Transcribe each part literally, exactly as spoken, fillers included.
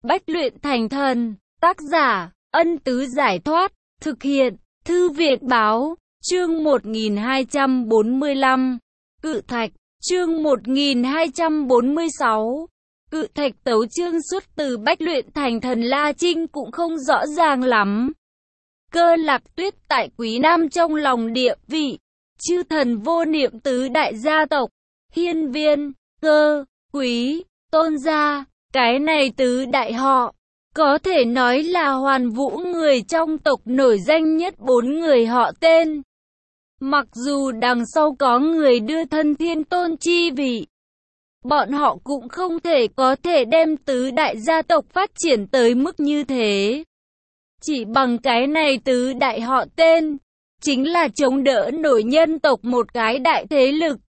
Bách luyện thành thần. Tác giả, Ân Tứ Giải Thoát. Thực hiện, Thư Viện Báo. Chương một nghìn hai trăm bốn mươi lăm. Cự Thạch. Chương một nghìn hai trăm bốn mươi sáu. Cự Thạch tấu chương xuất từ Bách luyện thành thần. La Trinh cũng không rõ ràng lắm. Cơ Lạc Tuyết tại Quý Nam trong lòng địa vị chư thần vô niệm tứ đại gia tộc, Hiên Viên, Cơ, Quý, Tôn gia, cái này tứ đại họ, có thể nói là hoàn vũ người trong tộc nổi danh nhất bốn người họ tên. Mặc dù đằng sau có người đưa thân thiên tôn chi vị, bọn họ cũng không thể có thể đem tứ đại gia tộc phát triển tới mức như thế. Chỉ bằng cái này tứ đại họ tên, chính là chống đỡ nổi nhân tộc một cái đại thế lực.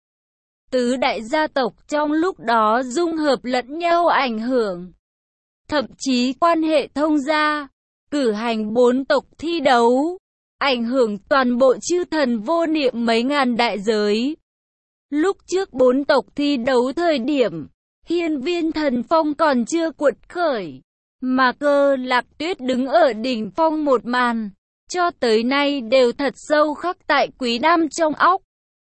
Tứ đại gia tộc trong lúc đó dung hợp lẫn nhau ảnh hưởng, thậm chí quan hệ thông gia, cử hành bốn tộc thi đấu, ảnh hưởng toàn bộ chư thần vô niệm mấy ngàn đại giới. Lúc trước bốn tộc thi đấu thời điểm, Hiên Viên Thần Phong còn chưa cuột khởi, mà Cơ Lạc Tuyết đứng ở đỉnh phong một màn, cho tới nay đều thật sâu khắc tại Quý Nam trong óc.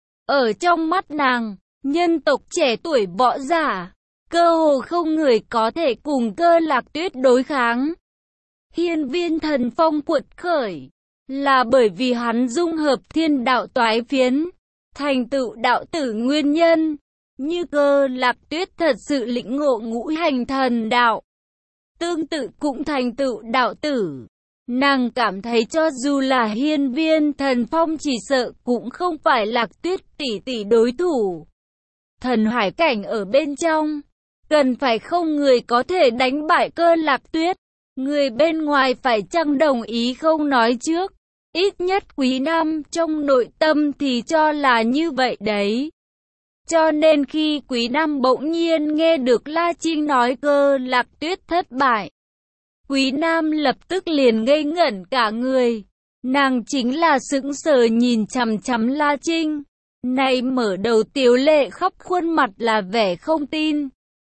Ở trong mắt nàng, nhân tộc trẻ tuổi võ giả, cơ hồ không người có thể cùng Cơ Lạc Tuyết đối kháng. Hiên Viên Thần Phong cuột khởi, là bởi vì hắn dung hợp thiên đạo toái phiến, thành tựu đạo tử nguyên nhân, như Cơ Lạc Tuyết thật sự lĩnh ngộ ngũ hành thần đạo, tương tự cũng thành tựu đạo tử. Nàng cảm thấy cho dù là Hiên Viên Thần Phong chỉ sợ cũng không phải Lạc Tuyết tỷ tỷ đối thủ. Thần hải cảnh ở bên trong, cần phải không người có thể đánh bại Cơ Lạc Tuyết. Người bên ngoài phải chăng đồng ý không nói trước, ít nhất Quý Nam trong nội tâm thì cho là như vậy đấy. Cho nên khi Quý Nam bỗng nhiên nghe được La Trinh nói Cơ Lạc Tuyết thất bại, Quý Nam lập tức liền ngây ngẩn cả người. Nàng chính là sững sờ nhìn chằm chằm La Trinh. Này mở đầu tiếu lệ khắp khuôn mặt là vẻ không tin.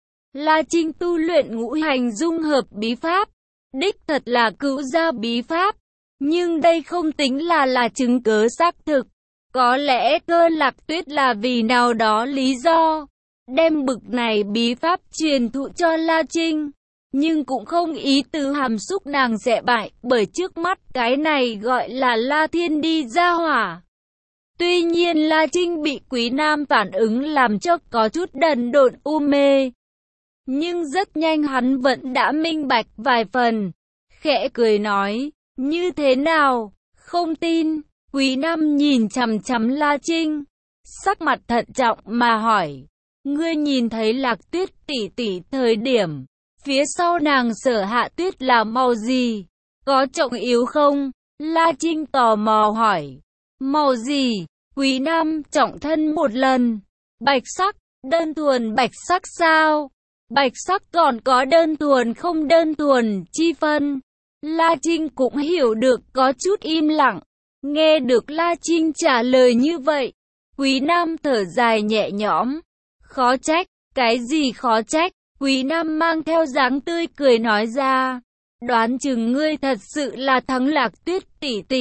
La Trinh tu luyện ngũ hành dung hợp bí pháp, đích thật là cửu gia bí pháp. Nhưng đây không tính là là chứng cớ xác thực. Có lẽ Cơ Lạc Tuyết là vì nào đó lý do, đem bực này bí pháp truyền thụ cho La Trinh. Nhưng cũng không ý tứ hàm xúc nàng sẽ bại, bởi trước mắt cái này gọi là La Thiên đi ra hỏa. Tuy nhiên La Trinh bị Quý Nam phản ứng làm cho có chút đần độn u mê. Nhưng rất nhanh hắn vẫn đã minh bạch vài phần, khẽ cười nói, như thế nào, không tin. Quý Nam nhìn chằm chằm La Trinh, sắc mặt thận trọng mà hỏi, ngươi nhìn thấy Lạc Tuyết tỷ tỷ thời điểm phía sau nàng Sở Hạ Tuyết là màu gì? Có trọng yếu không? La Trinh tò mò hỏi. Màu gì? Quý Nam trọng thân một lần. Bạch sắc, đơn thuần bạch sắc sao? Bạch sắc còn có đơn thuần không đơn thuần chi phân. La Trinh cũng hiểu được, có chút im lặng. Nghe được La Trinh trả lời như vậy, Quý Nam thở dài nhẹ nhõm. Khó trách, cái gì khó trách? Quý Nam mang theo dáng tươi cười nói ra, đoán chừng ngươi thật sự là thắng Lạc Tuyết tỷ tỷ.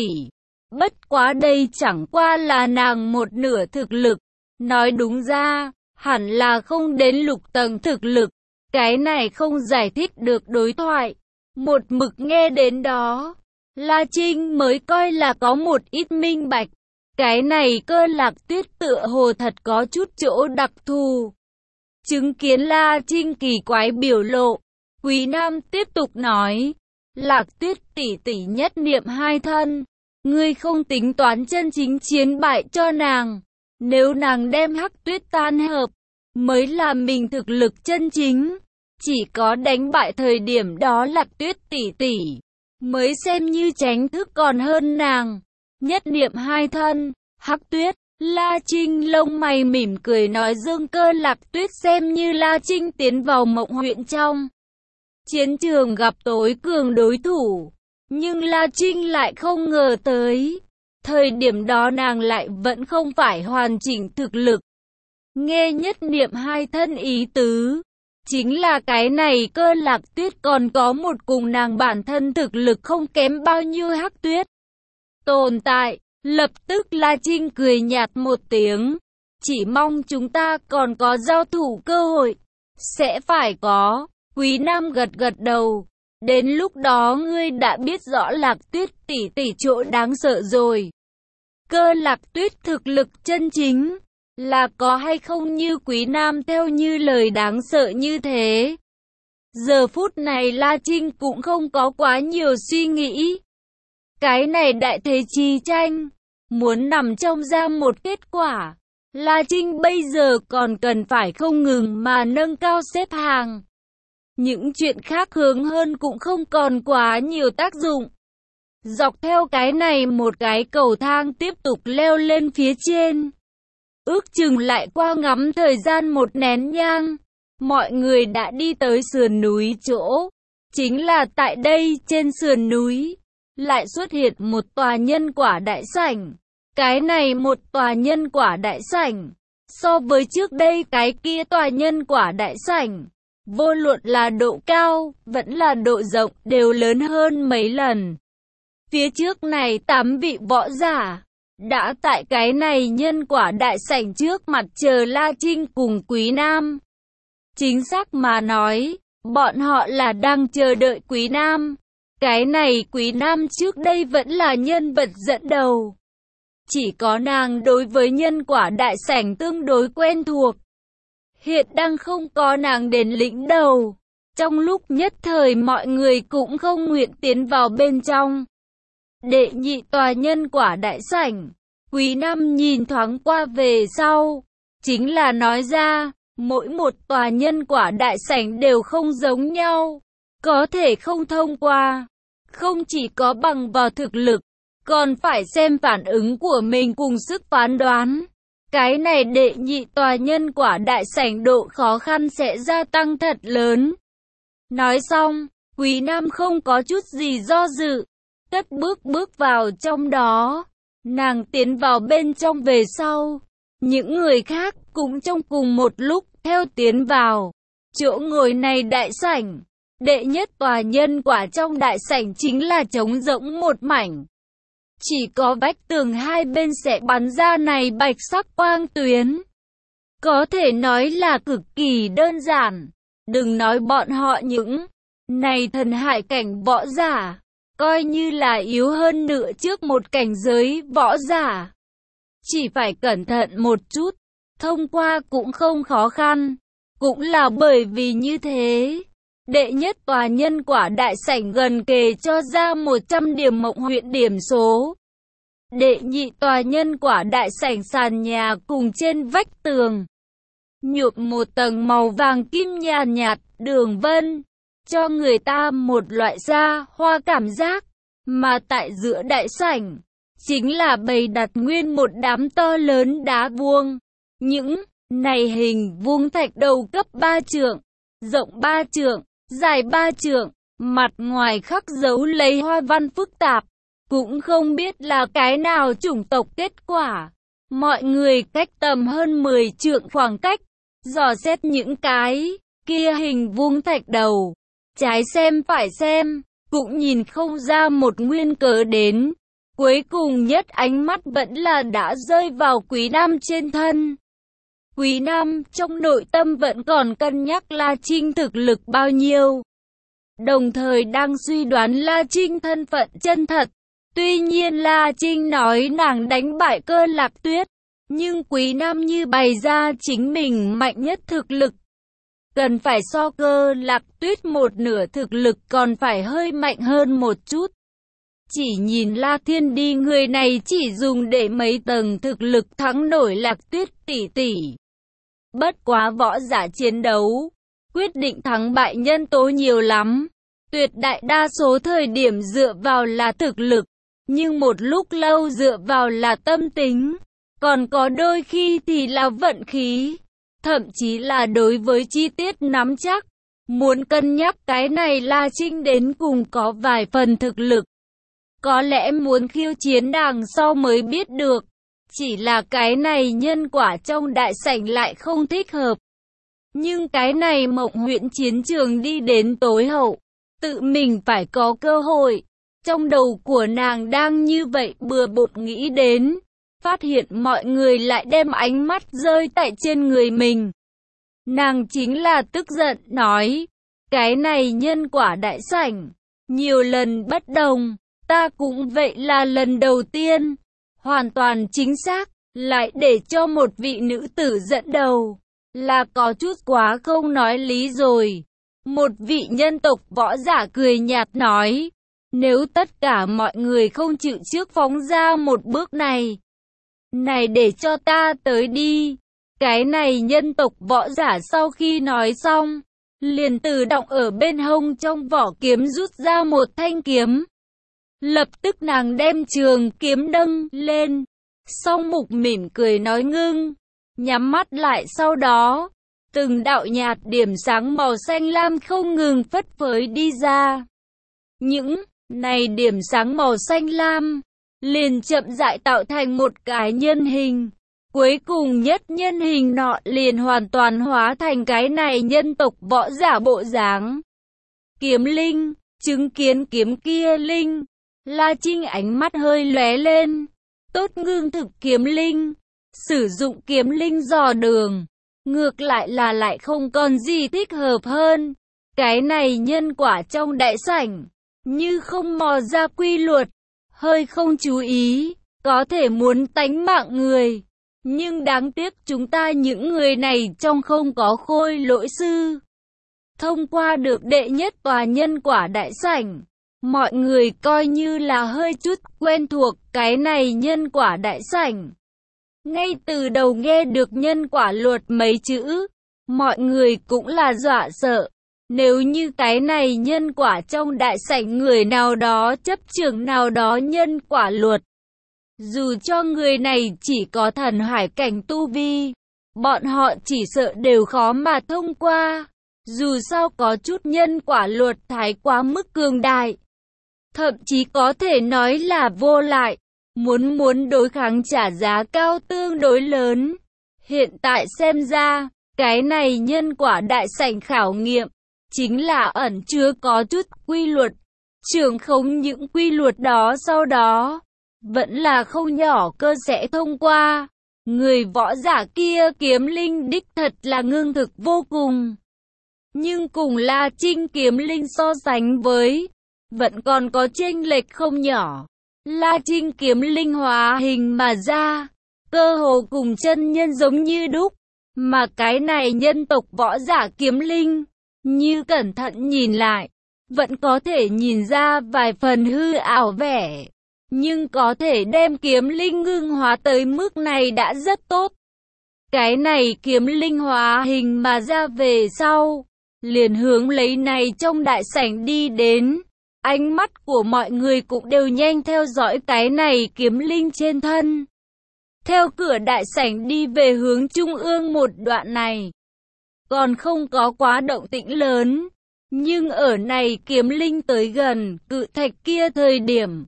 Bất quá đây chẳng qua là nàng một nửa thực lực. Nói đúng ra, hẳn là không đến lục tầng thực lực. Cái này không giải thích được đối thoại. Một mực nghe đến đó, La Trinh mới coi là có một ít minh bạch. Cái này Cơ Lạc Tuyết tựa hồ thật có chút chỗ đặc thù. Chứng kiến La Trinh kỳ quái biểu lộ, Quý Nam tiếp tục nói, Lạc Tuyết tỷ tỷ nhất niệm hai thân, ngươi không tính toán chân chính chiến bại cho nàng. Nếu nàng đem Hắc Tuyết tan hợp, mới là mình thực lực chân chính. Chỉ có đánh bại thời điểm đó Lạc Tuyết tỷ tỷ, mới xem như tránh thức còn hơn nàng. Nhất niệm hai thân, Hắc Tuyết. La Trinh lông mày mỉm cười nói dương Cơ Lạc Tuyết xem như La Trinh tiến vào Mộng huyện trong chiến trường gặp tối cường đối thủ. Nhưng La Trinh lại không ngờ tới, thời điểm đó nàng lại vẫn không phải hoàn chỉnh thực lực. Nghe nhất niệm hai thân ý tứ, Chính là cái này Cơ Lạc Tuyết còn có một cùng nàng bản thân thực lực không kém bao nhiêu Hắc Tuyết tồn tại. Lập tức La Trinh cười nhạt một tiếng. Chỉ mong chúng ta còn có giao thủ cơ hội. Sẽ phải có. Quý Nam gật gật đầu. Đến lúc đó ngươi đã biết rõ Lạc Tuyết tỷ tỷ chỗ đáng sợ rồi. Cơ Lạc Tuyết thực lực chân chính là có hay không như Quý Nam theo như lời đáng sợ như thế. Giờ phút này La Trinh cũng không có quá nhiều suy nghĩ. Cái này đại thế chi tranh, muốn nằm trong ra một kết quả, La Trinh bây giờ còn cần phải không ngừng mà nâng cao xếp hàng. Những chuyện khác hướng hơn cũng không còn quá nhiều tác dụng. Dọc theo cái này một cái cầu thang tiếp tục leo lên phía trên. Ước chừng lại qua ngắm thời gian một nén nhang, mọi người đã đi tới sườn núi chỗ. Chính là tại đây trên sườn núi, lại xuất hiện một tòa nhân quả đại sảnh. Cái này một tòa nhân quả đại sảnh, so với trước đây cái kia tòa nhân quả đại sảnh, vô luận là độ cao, vẫn là độ rộng đều lớn hơn mấy lần. Phía trước này tám vị võ giả đã tại cái này nhân quả đại sảnh trước mặt chờ La Trinh cùng Quý Nam. Chính xác mà nói, bọn họ là đang chờ đợi Quý Nam. Cái này Quý Nam trước đây vẫn là nhân vật dẫn đầu. Chỉ có nàng đối với nhân quả đại sảnh tương đối quen thuộc. Hiện đang không có nàng đến lĩnh đầu. Trong lúc nhất thời mọi người cũng không nguyện tiến vào bên trong. Đệ nhị tòa nhân quả đại sảnh, Quý Nam nhìn thoáng qua về sau, chính là nói ra, mỗi một tòa nhân quả đại sảnh đều không giống nhau, có thể không thông qua, không chỉ có bằng vào thực lực, còn phải xem phản ứng của mình cùng sức phán đoán. Cái này đệ nhị tòa nhân quả đại sảnh độ khó khăn sẽ gia tăng thật lớn. Nói xong, Quý Nam không có chút gì do dự, cất bước bước vào trong đó. Nàng tiến vào bên trong về sau, những người khác cũng trong cùng một lúc theo tiến vào. Chỗ ngồi này đại sảnh, đệ nhất tòa nhân quả trong đại sảnh chính là trống rỗng một mảnh. Chỉ có vách tường hai bên sẽ bắn ra này bạch sắc quang tuyến. Có thể nói là cực kỳ đơn giản. Đừng nói bọn họ những này thần hải cảnh võ giả, coi như là yếu hơn nữa trước một cảnh giới võ giả. Chỉ phải cẩn thận một chút, thông qua cũng không khó khăn. Cũng là bởi vì như thế, đệ nhất tòa nhân quả đại sảnh gần kề cho ra một trăm điểm mộng huyện điểm số. Đệ nhị tòa nhân quả đại sảnh sàn nhà cùng trên vách tường nhuộm một tầng màu vàng kim nhàn nhạt, đường vân, cho người ta một loại da hoa cảm giác. Mà tại giữa đại sảnh, chính là bày đặt nguyên một đám to lớn đá vuông. Những này hình vuông thạch đầu cấp ba trượng, rộng ba trượng, dài ba trượng, mặt ngoài khắc dấu lấy hoa văn phức tạp. Cũng không biết là cái nào chủng tộc kết quả. Mọi người cách tầm hơn mười trượng khoảng cách, dò xét những cái kia hình vuông thạch đầu. Trái xem phải xem, cũng nhìn không ra một nguyên cớ đến. Cuối cùng nhất ánh mắt vẫn là đã rơi vào Quý Nam trên thân. Quý Nam trong nội tâm vẫn còn cân nhắc La Trinh thực lực bao nhiêu. Đồng thời đang suy đoán La Trinh thân phận chân thật. Tuy nhiên La Trinh nói nàng đánh bại Cơ Lạc Tuyết, nhưng Quý Nam như bày ra chính mình mạnh nhất thực lực. Cần phải so Cơ Lạc Tuyết một nửa thực lực còn phải hơi mạnh hơn một chút. Chỉ nhìn La Thiên đi, người này chỉ dùng để mấy tầng thực lực thắng nổi Lạc Tuyết tỷ tỷ. Bất quá võ giả chiến đấu, quyết định thắng bại nhân tố nhiều lắm. Tuyệt đại đa số thời điểm dựa vào là thực lực, nhưng một lúc lâu dựa vào là tâm tính. Còn có đôi khi thì là vận khí, thậm chí là đối với chi tiết nắm chắc. Muốn cân nhắc cái này La Trinh đến cùng có vài phần thực lực. Có lẽ muốn khiêu chiến đằng sau mới biết được. Chỉ là cái này nhân quả trong đại sảnh lại không thích hợp. Nhưng cái này Mộng Huyễn chiến trường đi đến tối hậu, tự mình phải có cơ hội. Trong đầu của nàng đang như vậy bừa bộn nghĩ đến, phát hiện mọi người lại đem ánh mắt rơi tại trên người mình. Nàng chính là tức giận nói, cái này nhân quả đại sảnh, nhiều lần bất đồng, ta cũng vậy là lần đầu tiên, hoàn toàn chính xác, lại để cho một vị nữ tử dẫn đầu, là có chút quá không nói lý rồi. Một vị nhân tộc võ giả cười nhạt nói, nếu tất cả mọi người không chịu trước phóng ra một bước này, này để cho ta tới đi. Cái này nhân tộc võ giả sau khi nói xong, liền tự động ở bên hông trong vỏ kiếm rút ra một thanh kiếm. Lập tức nàng đem trường kiếm đâm lên, song mục mỉm cười nói ngưng, nhắm mắt lại sau đó, từng đạo nhạt điểm sáng màu xanh lam không ngừng phất phới đi ra. Những này điểm sáng màu xanh lam, liền chậm rãi tạo thành một cái nhân hình. Cuối cùng nhất nhân hình nọ liền hoàn toàn hóa thành cái này nhân tộc võ giả bộ dáng. Kiếm linh, chứng kiến kiếm kia linh, La Trinh ánh mắt hơi lóe lên. Tốt ngưng thực kiếm linh, sử dụng kiếm linh dò đường, ngược lại là lại không còn gì thích hợp hơn. Cái này nhân quả trong đại sảnh, như không mò ra quy luật, hơi không chú ý, có thể muốn tánh mạng người. Nhưng đáng tiếc chúng ta những người này trong không có khôi lỗi sư. Thông qua được đệ nhất tòa nhân quả đại sảnh, mọi người coi như là hơi chút quen thuộc cái này nhân quả đại sảnh. Ngay từ đầu nghe được nhân quả luật mấy chữ, mọi người cũng là dọa sợ. Nếu như cái này nhân quả trong đại sảnh người nào đó chấp trưởng nào đó nhân quả luật, dù cho người này chỉ có thần hải cảnh tu vi, bọn họ chỉ sợ đều khó mà thông qua. Dù sao có chút nhân quả luật thái quá mức cường đại, thậm chí có thể nói là vô lại, muốn muốn đối kháng trả giá cao tương đối lớn. Hiện tại xem ra, cái này nhân quả đại sảnh khảo nghiệm, chính là ẩn chứa có chút quy luật, trưởng khống những quy luật đó sau đó, vẫn là không nhỏ cơ sẽ thông qua. Người võ giả kia kiếm linh đích thật là ngưng thực vô cùng. Nhưng cùng La Trinh kiếm linh so sánh với, vẫn còn có chênh lệch không nhỏ. La Trinh kiếm linh hóa hình mà ra, cơ hồ cùng chân nhân giống như đúc. Mà cái này nhân tộc võ giả kiếm linh, như cẩn thận nhìn lại, vẫn có thể nhìn ra vài phần hư ảo vẻ. Nhưng có thể đem kiếm linh ngưng hóa tới mức này đã rất tốt. Cái này kiếm linh hóa hình mà ra về sau, liền hướng lấy này trong đại sảnh đi đến. Ánh mắt của mọi người cũng đều nhanh theo dõi cái này kiếm linh trên thân. Theo cửa đại sảnh đi về hướng trung ương một đoạn này, còn không có quá động tĩnh lớn. Nhưng ở này kiếm linh tới gần cự thạch kia thời điểm,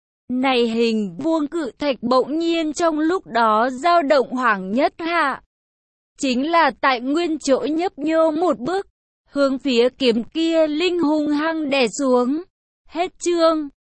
này hình vuông cự thạch bỗng nhiên trong lúc đó dao động hoảng nhất hạ. Chính là tại nguyên chỗ nhấp nhô một bước, hướng phía kiếm kia linh hung hăng đè xuống. Hết chương.